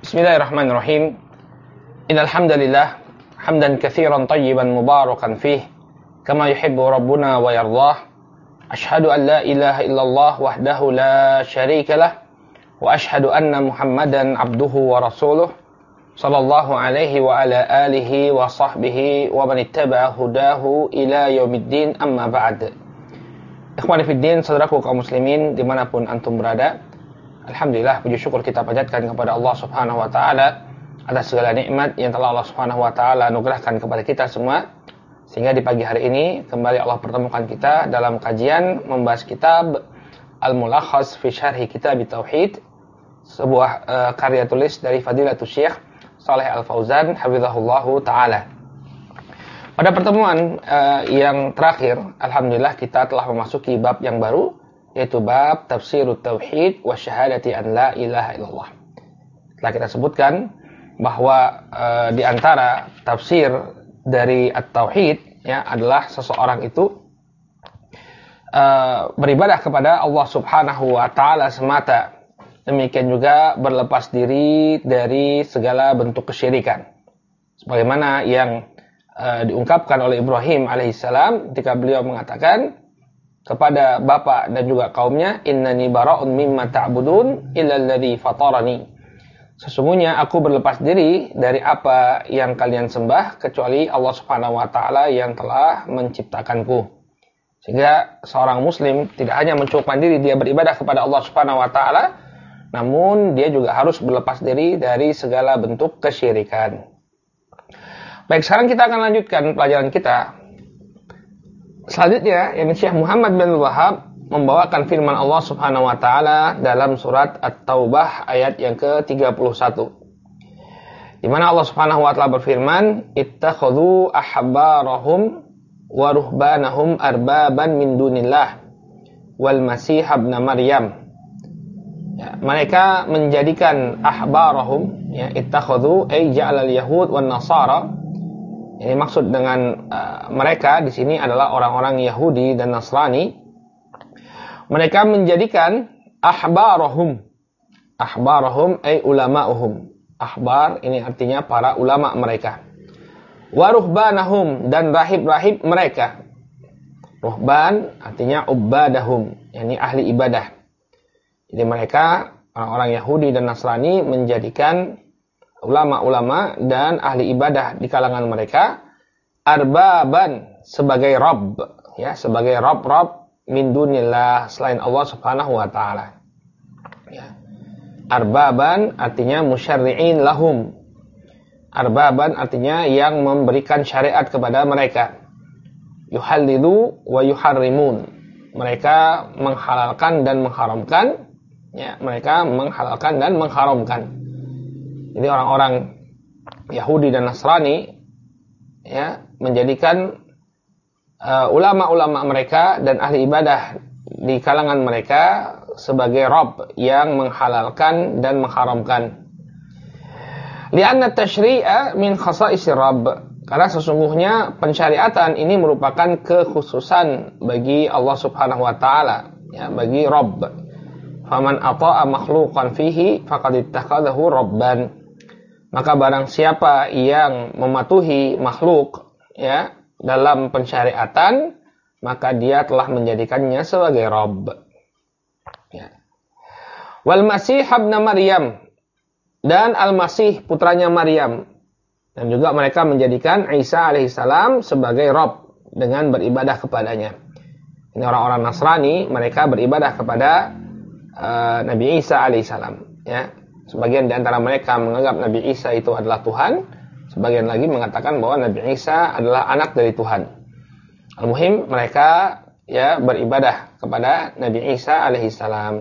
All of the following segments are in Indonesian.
Bismillahirrahmanirrahim. Innal hamdalillah hamdan katsiran tayyiban mubarakan fih kama yuhibbu rabbuna wa yardah. Ashhadu an la ilaha illallah wahdahu la syarikalah wa ashhadu anna Muhammadan abduhu wa rasuluh sallallahu alaihi wa ala alihi wa sahbihi wa man ittaba'a hudahu ila yaumiddin, amma ba'd. Ikhwani fiddin, saudaraku kaum muslimin dimanapun antum berada, alhamdulillah, puji syukur kita panjatkan kepada Allah Subhanahu wa taala atas segala nikmat yang telah Allah Subhanahu wa taala anugerahkan kepada kita semua, sehingga di pagi hari ini kembali Allah pertemukan kita dalam kajian membahas kitab Al-Mulakhas fi Syarhi Kitab Tauhid, sebuah karya tulis dari Fadilatul Syekh Shalih Al-Fauzan hafizahullahu taala. Pada pertemuan yang terakhir, alhamdulillah kita telah memasuki bab yang baru, yaitu bab tafsirut tauhid wa syahadati an la ilaha illallah. Telah kita sebutkan bahwa di antara tafsir dari at-tauhid ya adalah seseorang itu beribadah kepada Allah Subhanahu wa taala semata. Demikian juga berlepas diri dari segala bentuk kesyirikan. Sebagaimana yang diungkapkan oleh Ibrahim alaihissalam ketika beliau mengatakan kepada bapak dan juga kaumnya, innani bara'un mimma ta'budun illa alladhi fatarani. Sesungguhnya aku berlepas diri dari apa yang kalian sembah kecuali Allah Subhanahu wa taala yang telah menciptakanku. Sehingga seorang muslim tidak hanya mencukupkan diri dia beribadah kepada Allah Subhanahu wa taala, namun dia juga harus berlepas diri dari segala bentuk kesyirikan. Baik, sekarang kita akan lanjutkan pelajaran kita. Selanjutnya, yang Syekh Muhammad bin Wahab membawakan firman Allah Subhanahu wa taala dalam surat At-Taubah ayat yang ke-31. Di mana Allah Subhanahu wa taala berfirman, "Ittakhadhu ahbarahum wa ruhbanahum arbaban min dunillah wal masih ibn Maryam." Ya, mereka menjadikan ahbarahum, ya, ittakhadhu ay ja'alal yahud wan nasara. Ini maksud dengan mereka di sini adalah orang-orang Yahudi dan Nasrani. Mereka menjadikan ahbarahum ay ulama'uhum. Ahbar ini artinya para ulama mereka. Wa ruhbanahum, dan rahib-rahib mereka. Ruhban artinya ubbadahum, yakni ahli ibadah. Jadi mereka orang-orang Yahudi dan Nasrani menjadikan ulama-ulama dan ahli ibadah di kalangan mereka arbaban, sebagai rabb, ya, sebagai rabb min dunillah, selain Allah Subhanahu wa taala. Ya. Arbaban artinya musyarri'in lahum. Arbaban artinya yang memberikan syariat kepada mereka. Yuhallidu wa yuharrimun. Mereka menghalalkan dan mengharamkan. Ya, mereka menghalalkan dan mengharamkan. Jadi orang-orang Yahudi dan Nasrani ya menjadikan ulama-ulama mereka dan ahli ibadah di kalangan mereka sebagai Rabb yang menghalalkan dan mengharamkan. Li'anna tashri'a min khasa'isir Rabb. Karena sesungguhnya pensyariatan ini merupakan kekhususan bagi Allah Subhanahu wa taala, ya, bagi Rabb. Faman ata'a makhluqan fihi faqad ittakhadhahu rabban. Maka barang siapa yang mematuhi makhluk ya dalam pensyariatan, maka dia telah menjadikannya sebagai Rabb. Ya. Wal Masih ibn Maryam, dan Al-Masih putranya Maryam. Dan juga mereka menjadikan Isa alaihissalam sebagai Rabb dengan beribadah kepadanya. Ini orang-orang Nasrani, mereka beribadah kepada Nabi Isa alaihissalam. Ya. Sebagian di antara mereka menganggap Nabi Isa itu adalah Tuhan. Sebagian lagi mengatakan bahwa Nabi Isa adalah anak dari Tuhan. Al-muhim, mereka ya beribadah kepada Nabi Isa alaihissalam.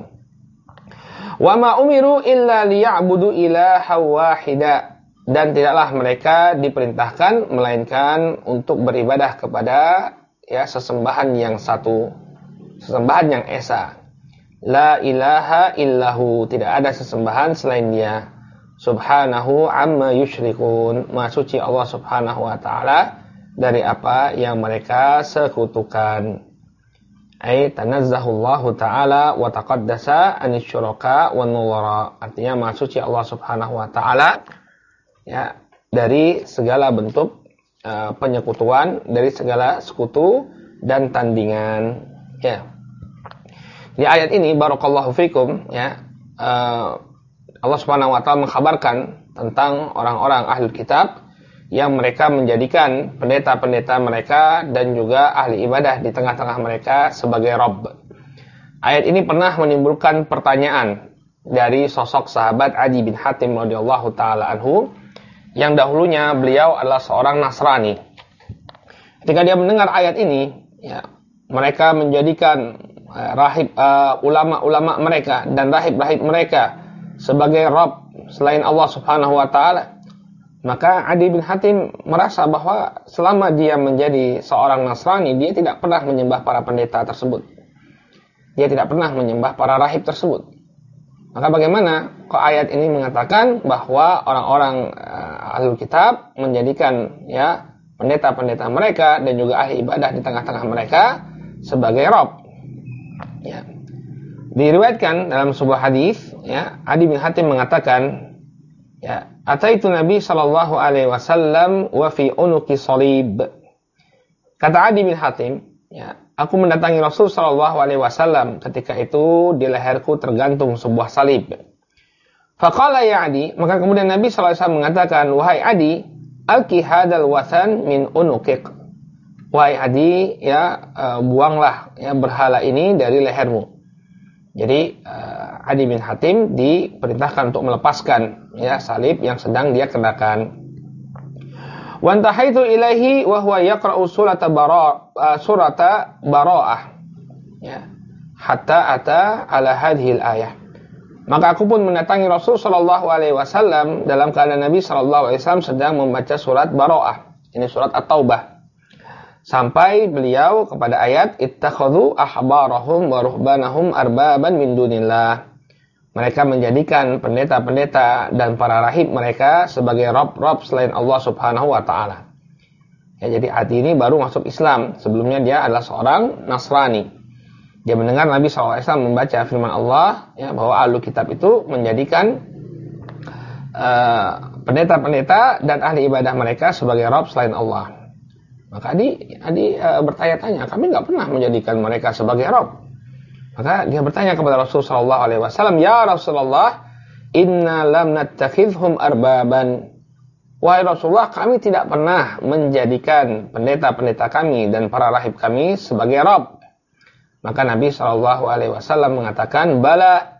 Wa ma umiru illa liya'budu ilaha wahida. Dan tidaklah mereka diperintahkan melainkan untuk beribadah kepada ya sesembahan yang satu, sesembahan yang esa. La ilaha illahu, tidak ada sesembahan selain dia. Subhanahu amma yusyrikun, maha suci Allah Subhanahu wa taala dari apa yang mereka sekutukan. Ai tanazzahullahu ta'ala wa taqaddasa anisyuraka wan nuwara. Artinya maha suci Allah Subhanahu wa taala ya dari segala bentuk penyekutuan, dari segala sekutu dan tandingan ya. Di ayat ini barakallahu fikum ya, Allah Subhanahu wa taala mengkhabarkan tentang orang-orang ahlul kitab yang mereka menjadikan pendeta-pendeta mereka dan juga ahli ibadah di tengah-tengah mereka sebagai Rabb. Ayat ini pernah menimbulkan pertanyaan dari sosok sahabat Adi bin Hatim radhiyallahu taala anhu, yang dahulunya beliau adalah seorang Nasrani. Ketika dia mendengar ayat ini, ya, mereka menjadikan ulama-ulama mereka dan rahib-rahib mereka sebagai Rabb selain Allah Subhanahu wa taala. Maka Adi bin Hatim merasa bahwa selama dia menjadi seorang Nasrani, dia tidak pernah menyembah para pendeta tersebut. Dia tidak pernah menyembah para rahib tersebut. Maka bagaimana kok ayat ini mengatakan bahwa orang-orang ahlul kitab menjadikan ya pendeta-pendeta mereka dan juga ahli ibadah di tengah-tengah mereka sebagai Rabb. Ya. Diriwayatkan dalam sebuah hadis, ya, Adi bin Hatim mengatakan, ya, ataitu Nabi sallallahu alaihi wasallam wa fi unuqi salib. Kata Adi bin Hatim, ya, aku mendatangi Rasul sallallahu alaihi wasallam, ketika itu di leherku tergantung sebuah salib. Faqala ya Adi, maka kemudian Nabi sallallahu alaihi wasallam mengatakan, wahai Adi, alqi hadzal wathan min unuqik. Wahai Adi, ya, buanglah ya berhala ini dari lehermu. Jadi Adi bin Hatim diperintahkan untuk melepaskan ya salib yang sedang dia kenakan. Wa antahaitu ilaihi wa huwa yaqra'u surata Bara'ah. Ya. Hatta ata ala hadhil ayah. Maka aku pun mendatangi Rasul sallallahu alaihi wasallam dalam keadaan Nabi sallallahu alaihi wasallam sedang membaca surat Bara'ah. Ini surat At-Taubah. Sampai beliau kepada ayat ittakhadhu ahbarahum wa ruhbanahum arbaban min dunillah. Mereka menjadikan pendeta-pendeta dan para rahib mereka sebagai Rabb selain Allah Subhanahu wa taala. Ya, jadi Adi ini baru masuk Islam. Sebelumnya dia adalah seorang Nasrani. Dia mendengar Nabi SAW membaca firman Allah ya, bahwa ahlu kitab itu menjadikan pendeta-pendeta dan ahli ibadah mereka sebagai Rabb selain Allah. Maka Adi bertanya-tanya, kami nggak pernah menjadikan mereka sebagai Rabb. Maka dia bertanya kepada Rasul sallallahu alaihi wasallam, ya Rasulullah, inna lam nattakhidhum arbaban. Wahai Rasulullah, kami tidak pernah menjadikan pendeta-pendeta kami dan para rahib kami sebagai Rabb. Maka Nabi sallallahu alaihi wasallam mengatakan, bala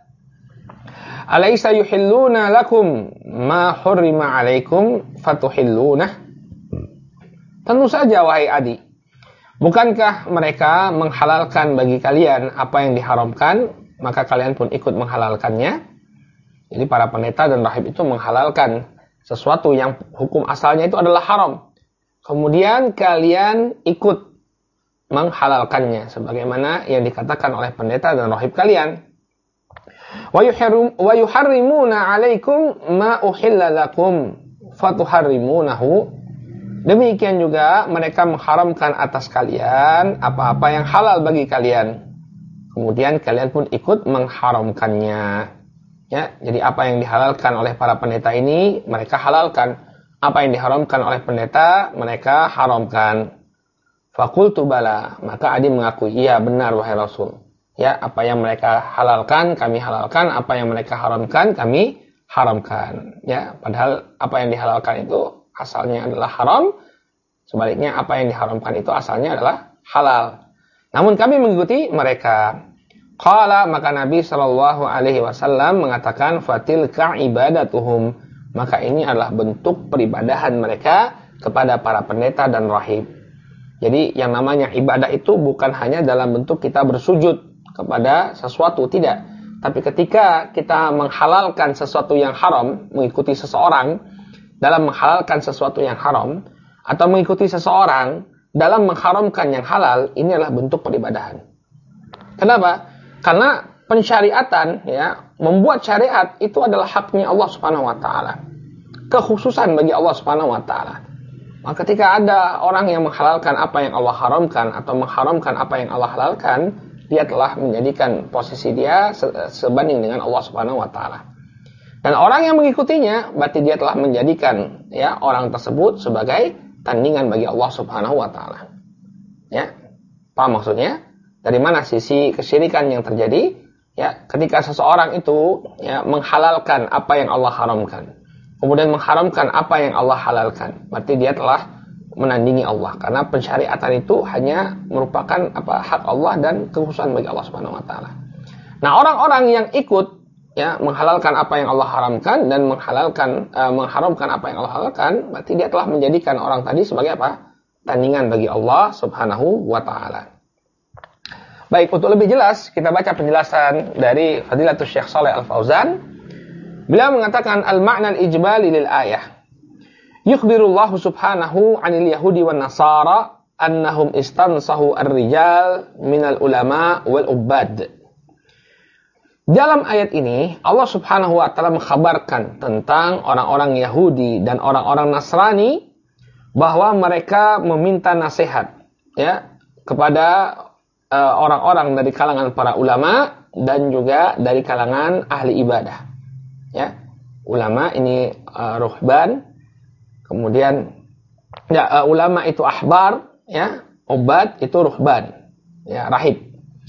alaysa yuhilluna lakum ma hurrima alaikum fatuhillunah. Tentu saja wahai Adi, bukankah mereka menghalalkan bagi kalian apa yang diharamkan, maka kalian pun ikut menghalalkannya? Jadi para pendeta dan rahib itu menghalalkan sesuatu yang hukum asalnya itu adalah haram. Kemudian kalian ikut menghalalkannya, sebagaimana yang dikatakan oleh pendeta dan rahib kalian. Wa yuharrimuna alaikum ma uhilla lakum fatuharrimunahu. Demikian juga mereka mengharamkan atas kalian apa-apa yang halal bagi kalian. Kemudian kalian pun ikut mengharamkannya. Ya, jadi apa yang dihalalkan oleh para pendeta ini mereka halalkan. Apa yang diharamkan oleh pendeta mereka haramkan. Faqultu bala, maka Adi mengakui, iya benar wahai Rasul. Ya, apa yang mereka halalkan kami halalkan, apa yang mereka haramkan kami haramkan. Ya, padahal apa yang dihalalkan itu asalnya adalah haram, sebaliknya apa yang diharamkan itu asalnya adalah halal. Namun kami mengikuti mereka. Qala, maka Nabi sallallahu alaihi wasallam mengatakan, fatilka ibadatuhum, maka ini adalah bentuk peribadahan mereka kepada para pendeta dan rahib. Jadi yang namanya ibadah itu bukan hanya dalam bentuk kita bersujud kepada sesuatu, tidak. Tapi ketika kita menghalalkan sesuatu yang haram, mengikuti seseorang dalam menghalalkan sesuatu yang haram, atau mengikuti seseorang dalam mengharamkan yang halal, ini adalah bentuk peribadahan. Kenapa? Karena pensyariatan, ya, membuat syariat itu adalah haknya Allah Subhanahu wa taala. Kekhususan bagi Allah Subhanahu wa taala. Maka ketika ada orang yang menghalalkan apa yang Allah haramkan atau mengharamkan apa yang Allah halalkan, dia telah menjadikan posisi dia sebanding dengan Allah Subhanahu wa taala. Dan orang yang mengikutinya berarti dia telah menjadikan ya orang tersebut sebagai tandingan bagi Allah Subhanahu wa taala. Ya. Paham maksudnya? Dari mana sisi kesyirikan yang terjadi? Ya, ketika seseorang itu ya menghalalkan apa yang Allah haramkan, kemudian mengharamkan apa yang Allah halalkan, berarti dia telah menandingi Allah, karena pensyariatan itu hanya merupakan hak Allah dan kekhususan bagi Allah Subhanahu wa taala. Nah, orang-orang yang ikut ya menghalalkan apa yang Allah haramkan dan mengharamkan apa yang Allah halalkan, berarti dia telah menjadikan orang tadi sebagai apa? Tandingan bagi Allah Subhanahu wa taala. Baik, untuk lebih jelas kita baca penjelasan dari Fadilatul Syekh Shalih Al-Fauzan. Beliau mengatakan al-ma'na al-ijmali lil ayah. Yukhbirullahu subhanahu 'anil yahudi wan nasara annahum istansahu ar-rijal minal ulama wal ubbad. Dalam ayat ini Allah Subhanahu wa taala mengkhabarkan tentang orang-orang Yahudi dan orang-orang Nasrani bahwa mereka meminta nasihat ya kepada orang-orang dari kalangan para ulama dan juga dari kalangan ahli ibadah. Ya, ulama ini ruhban, kemudian ulama itu ahbar, ya, ubad itu ruhban, ya, rahib.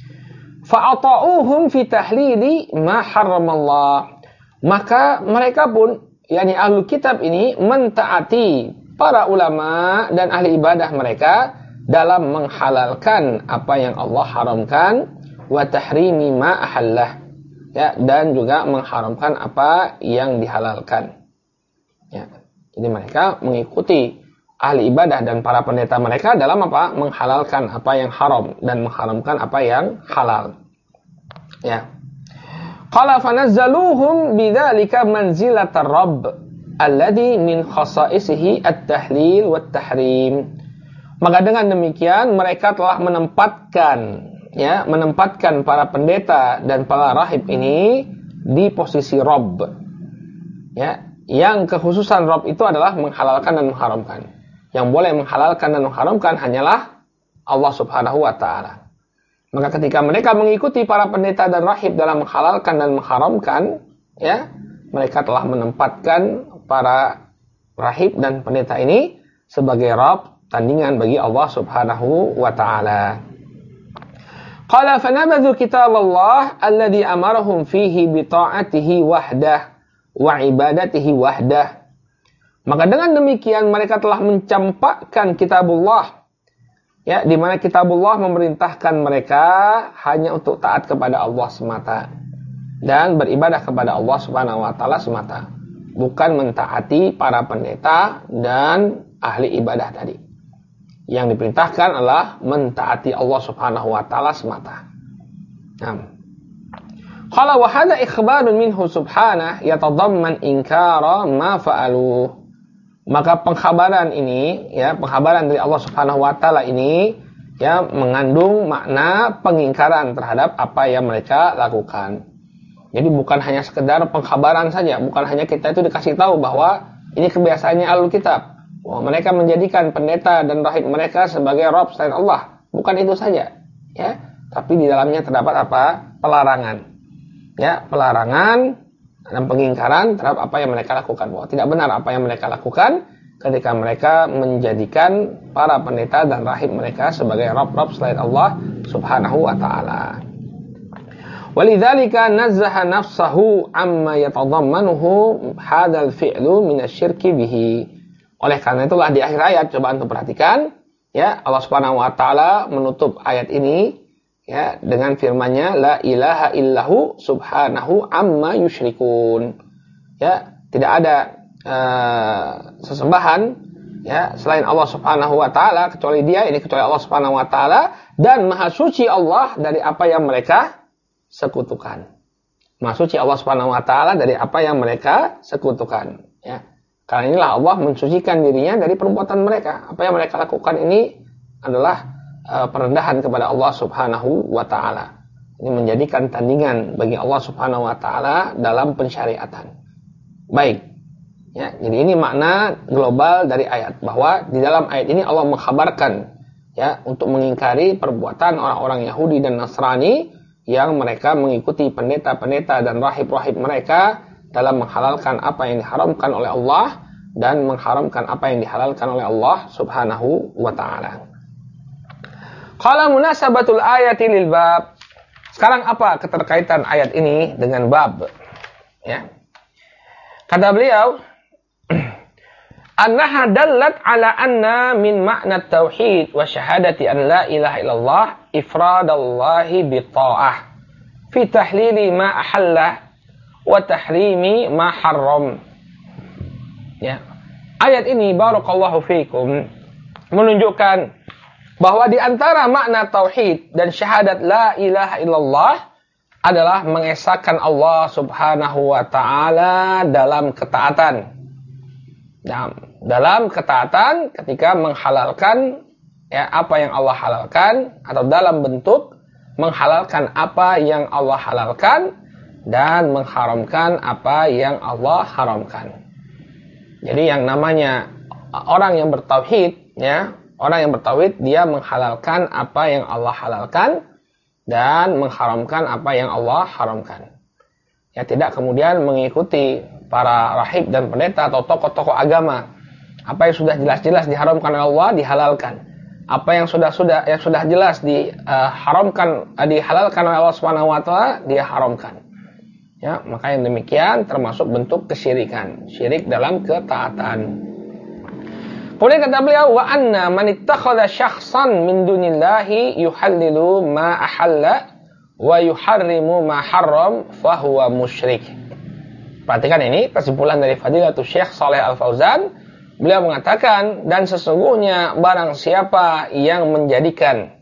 Fa'ata'uhum fi tahlili ma harramallah. Maka mereka pun, yakni ahlul kitab ini mentaati para ulama dan ahli ibadah mereka dalam menghalalkan apa yang Allah haramkan wa tahrimi ma ahallah, ya, dan juga mengharamkan apa yang dihalalkan. Ya. Jadi mereka mengikuti ahli ibadah dan para pendeta mereka dalam apa? Menghalalkan apa yang haram dan mengharamkan apa yang halal. Ya. Qala fanazzaluhum bidzalika manzilatar rabb alladhi min khasaisihi at-tahlil wat-tahrim. Maka dengan demikian mereka telah menempatkan para pendeta dan para rahib ini di posisi Rabb. Ya, yang kekhususan Rabb itu adalah menghalalkan dan mengharamkan. Yang boleh menghalalkan dan mengharamkan hanyalah Allah Subhanahu wa taala. Maka ketika mereka mengikuti para pendeta dan rahib dalam menghalalkan dan mengharamkan, ya, mereka telah menempatkan para rahib dan pendeta ini sebagai Rabb, tandingan bagi Allah Subhanahu wa taala. Qala fanabadhu kitab Allah alladhi amarahum fihi bi ta'atihi wahdah wa ibadatihi wahdah. Maka dengan demikian mereka telah mencampakkan kitabullah, ya, di mana kitabullah memerintahkan mereka hanya untuk taat kepada Allah semata dan beribadah kepada Allah Subhanahu wa taala semata, bukan mentaati para pendeta dan ahli ibadah tadi. Yang diperintahkan adalah mentaati Allah Subhanahu wa taala semata. Qala wa hadha ikhbarun minhu subhanahu yatadamman inkara ma fa'alu. Maka pengkhabaran ini, ya, pengkhabaran dari Allah Subhanahu wa taala ini, ya, mengandung makna pengingkaran terhadap apa yang mereka lakukan. Jadi bukan hanya sekedar pengkhabaran saja, bukan hanya kita itu dikasih tahu bahwa ini kebiasaannya ahlul kitab. Mereka menjadikan pendeta dan rahib mereka sebagai Rabb selain Allah. Bukan itu saja, ya. Tapi di dalamnya terdapat apa? Pelarangan. Ya, pelarangan dan pengingkaran terhadap apa yang mereka lakukan. Bahwa tidak benar apa yang mereka lakukan ketika mereka menjadikan para pendeta dan rahib mereka sebagai Rabb selain Allah Subhanahu wa taala. Walidzalika nazzaha nafsahu amma yatadammanuhu hadzal fi'lu minasyirki bihi. Oleh karena itulah di akhir ayat, coba antum perhatikan, ya, Allah Subhanahu wa taala menutup ayat ini, ya, dengan firman-Nya la ilaha illahu subhanahu amma yusyrikun. Ya, tidak ada sesembahan, ya, selain Allah Subhanahu wa taala kecuali Allah Subhanahu wa taala, dan maha suci Allah dari apa yang mereka sekutukan. Maha suci Allah Subhanahu wa taala dari apa yang mereka sekutukan, ya. Karena inilah Allah mensucikan dirinya dari perbuatan mereka. Apa yang mereka lakukan ini adalah perendahan kepada Allah Subhanahu wa taala. Ini menjadikan tandingan bagi Allah Subhanahu wa taala dalam pensyariatan. Baik. Ya, jadi ini makna global dari ayat, bahwa di dalam ayat ini Allah mengkhabarkan, ya, untuk mengingkari perbuatan orang-orang Yahudi dan Nasrani yang mereka mengikuti pendeta-pendeta dan rahib-rahib mereka dalam menghalalkan apa yang diharamkan oleh Allah dan mengharamkan apa yang dihalalkan oleh Allah Subhanahu wa taala. Qala munasabatul ayati lil bab. Sekarang apa keterkaitan ayat ini dengan bab? Ya. Kata beliau, annaha dallat ala anna min ma'na tauhid wa syahadati an la ilaha illallah ifradallahi bi ta'ah fi tahlili ma ahalla wa tahrimi ma harram. Ya. Ayat ini barakallahu fikum menunjukkan bahwa di antara makna tauhid dan syahadat la ilaha illallah adalah mengesahkan Allah Subhanahu wa taala dalam ketaatan. Dalam ketaatan ketika menghalalkan ya apa yang Allah halalkan, atau dalam bentuk menghalalkan apa yang Allah halalkan dan mengharamkan apa yang Allah haramkan. Jadi yang namanya orang yang bertauhid, ya, orang yang bertauhid dia menghalalkan apa yang Allah halalkan dan mengharamkan apa yang Allah haramkan. Ya, tidak kemudian mengikuti para rahib dan pendeta atau tokoh-tokoh agama. Apa yang sudah jelas-jelas diharamkan oleh Allah dihalalkan. Apa yang sudah jelas diharamkan dihalalkan oleh Allah Subhanahu wa taala dia haramkan. Ya, maka yang demikian termasuk bentuk kesyirikan, syirik dalam ketaatan. Kemudian kata beliau, wa anna man ittakhadha syakhsan min dunillahi yuhallilu ma ahalla wa yuharrimu ma harram fa huwa musyrik. Perhatikan ini kesimpulan dari Fadilatul Syekh Shalih Al-Fauzan. Beliau mengatakan, dan sesungguhnya barang siapa yang menjadikan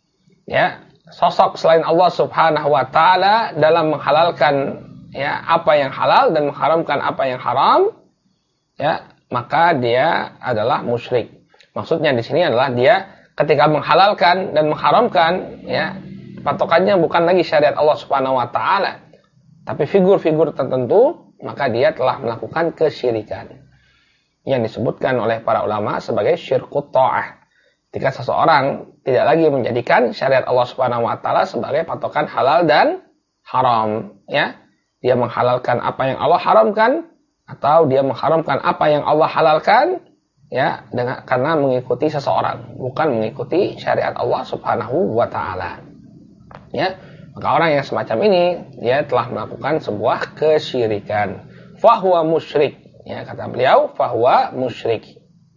ya sosok selain Allah Subhanahu wa taala dalam menghalalkan ya apa yang halal dan mengharamkan apa yang haram, ya, maka dia adalah musyrik. Maksudnya di sini adalah dia ketika menghalalkan dan mengharamkan, ya, patokannya bukan lagi syariat Allah Subhanahu wa taala, tapi figur-figur tertentu, maka dia telah melakukan kesyirikan yang disebutkan oleh para ulama sebagai syirkut ta'ah. Ketika seseorang tidak lagi menjadikan syariat Allah Subhanahu wa taala sebagai patokan halal dan haram, ya. Dia menghalalkan apa yang Allah haramkan atau dia mengharamkan apa yang Allah halalkan, ya, karena mengikuti seseorang, bukan mengikuti syariat Allah Subhanahu wa taala. Ya, maka orang yang semacam ini dia telah melakukan sebuah kesyirikan. Fahuwa musyrik. Ya, kata beliau, fahuwa musyrik.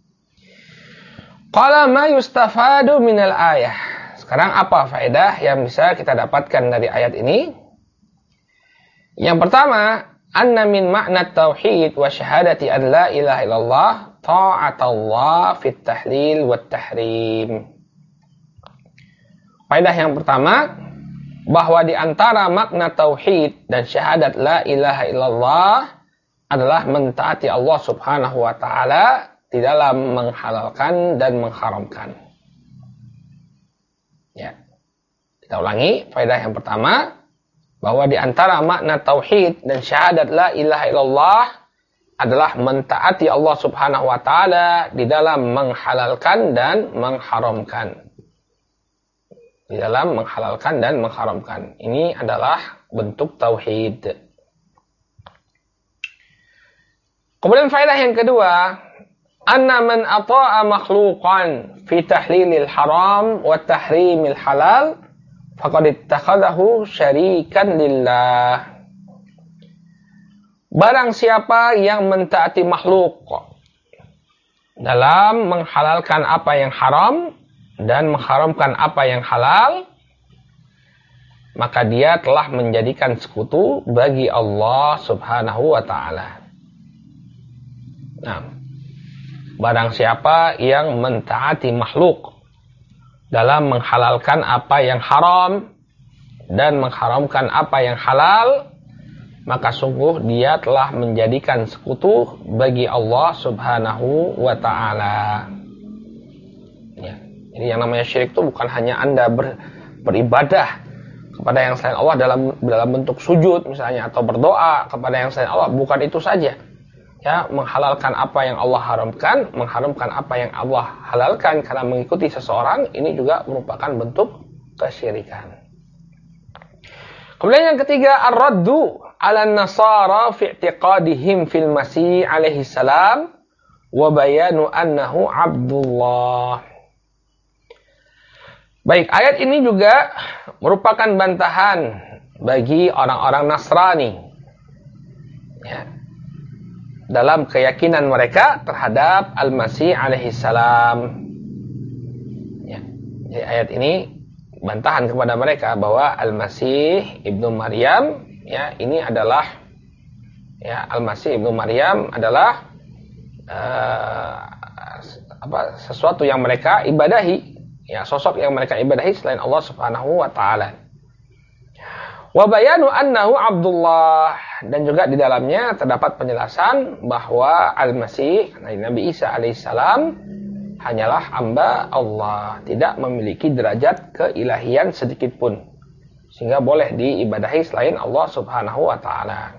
Qala ma yustafadu minal ayah. Sekarang apa faedah yang bisa kita dapatkan dari ayat ini? Yang pertama, anna min makna tauhid wa syahadati an la ilaha illallah ta'atullah fit tahlil wa tahrim. Faedah yang pertama, bahwa di antara makna tauhid dan syahadat la ilaha illallah adalah mentaati Allah Subhanahu wa taala di dalam menghalalkan dan mengharamkan. Ya. Kita ulangi, faedah yang pertama, bahwa di antara makna tauhid dan syahadat la ilaha illallah adalah mentaati Allah Subhanahu wa taala di dalam menghalalkan dan mengharamkan. Di dalam menghalalkan dan mengharamkan. Ini adalah bentuk tauhid. Kemudian faedah yang kedua, anna man ata'a makhluqan fi tahlilil haram wa tahrimil halal faqad ittakhadahu syarikan lillah. Barang siapa yang mentaati makhluk dalam menghalalkan apa yang haram dan mengharamkan apa yang halal, maka dia telah menjadikan sekutu bagi Allah Subhanahu wa taala. Nah, barang siapa yang mentaati makhluk dalam menghalalkan apa yang haram dan mengharamkan apa yang halal, maka sungguh dia telah menjadikan sekutu bagi Allah Subhanahu wa taala. Ya. Jadi yang namanya syirik itu bukan hanya Anda beribadah kepada yang selain Allah dalam bentuk sujud misalnya, atau berdoa kepada yang selain Allah, bukan itu saja. menghalalkan apa yang Allah haramkan, mengharamkan apa yang Allah halalkan karena mengikuti seseorang, ini juga merupakan bentuk kesyirikan. Kemudian yang ketiga, ar-raddu 'ala an-nasara fi i'tiqadihim fil Masih alaihi salam wa bayanu annahu Abdullah. Baik, ayat ini juga merupakan bantahan bagi orang-orang Nasrani, ya, dalam keyakinan mereka terhadap Al-Masih alaihi salam. Ya, jadi ayat ini bantahan kepada mereka bahwa Al-Masih ibnu Maryam, ya, ini adalah, ya, Al-Masih ibnu Maryam adalah sesuatu yang mereka ibadahi, ya, sosok yang mereka ibadahi selain Allah Subhanahu wa taala. Wa bayanu annahu Abdullah, dan juga di dalamnya terdapat penjelasan bahwa Al-Masih, Nabi Isa alaihissalam, hanyalah hamba Allah, tidak memiliki derajat keilahian sedikit pun, sehingga boleh diibadahi selain Allah Subhanahu wa taala.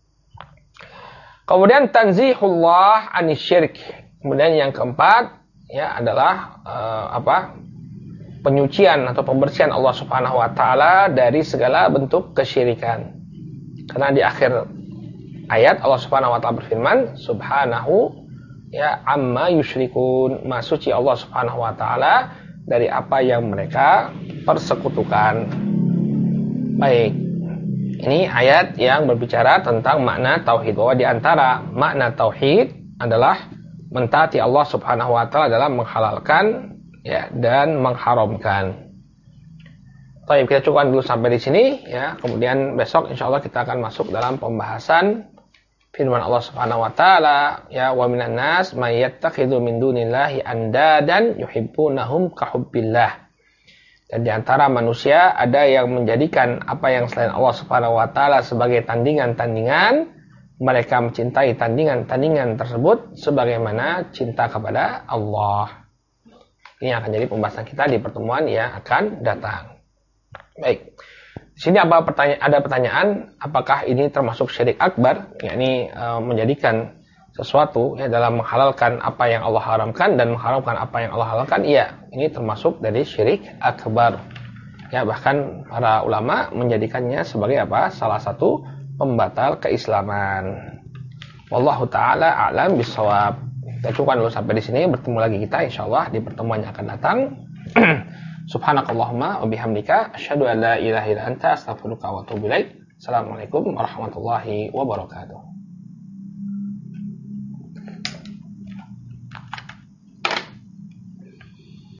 Kemudian tanzihullah anisyirk. Kemudian yang keempat, ya, adalah penyucian atau pembersihan Allah Subhanahu wa taala dari segala bentuk kesyirikan. Karena di akhir ayat Allah Subhanahu wa taala berfirman, subhanahu, ya, amma yusyrikun, maha suci Allah Subhanahu wa taala dari apa yang mereka persekutukan. Baik, ini ayat yang berbicara tentang makna tauhid, bahwa di antara makna tauhid adalah mentaati Allah Subhanahu wa taala dalam menghalalkan, ya, dan mengharamkan. Baik, kita cukupkan dulu sampai di sini, ya. Kemudian besok insyaallah kita akan masuk dalam pembahasan firman Allah Subhanahu wa taala, ya, wa minan nas may yattakhidhu min dunillahi andadan yuhibbunahum ka hubbillah. Dan di antara manusia ada yang menjadikan apa yang selain Allah Subhanahu wa taala sebagai tandingan-tandingan, mereka mencintai tandingan-tandingan tersebut sebagaimana cinta kepada Allah. Ini akan jadi pembahasan kita di pertemuan yang akan datang. Baik. Di sini ada pertanyaan, apakah ini termasuk syirik akbar, yakni menjadikan sesuatu, ya, dalam menghalalkan apa yang Allah haramkan dan mengharamkan apa yang Allah halalkan? Iya, ini termasuk dari syirik akbar. Ya, bahkan para ulama menjadikannya sebagai salah satu pembatal keislaman. Wallahu taala a'lam bissawab. Kita cukupkan dulu sampai di sini, bertemu lagi kita insyaallah di pertemuan yang akan datang. Subhanakallahumma wa bihamdika asyhadu an la ilaha illa anta astaghfiruka wa atubu ilaik. Assalamualaikum warahmatullahi wabarakatuh.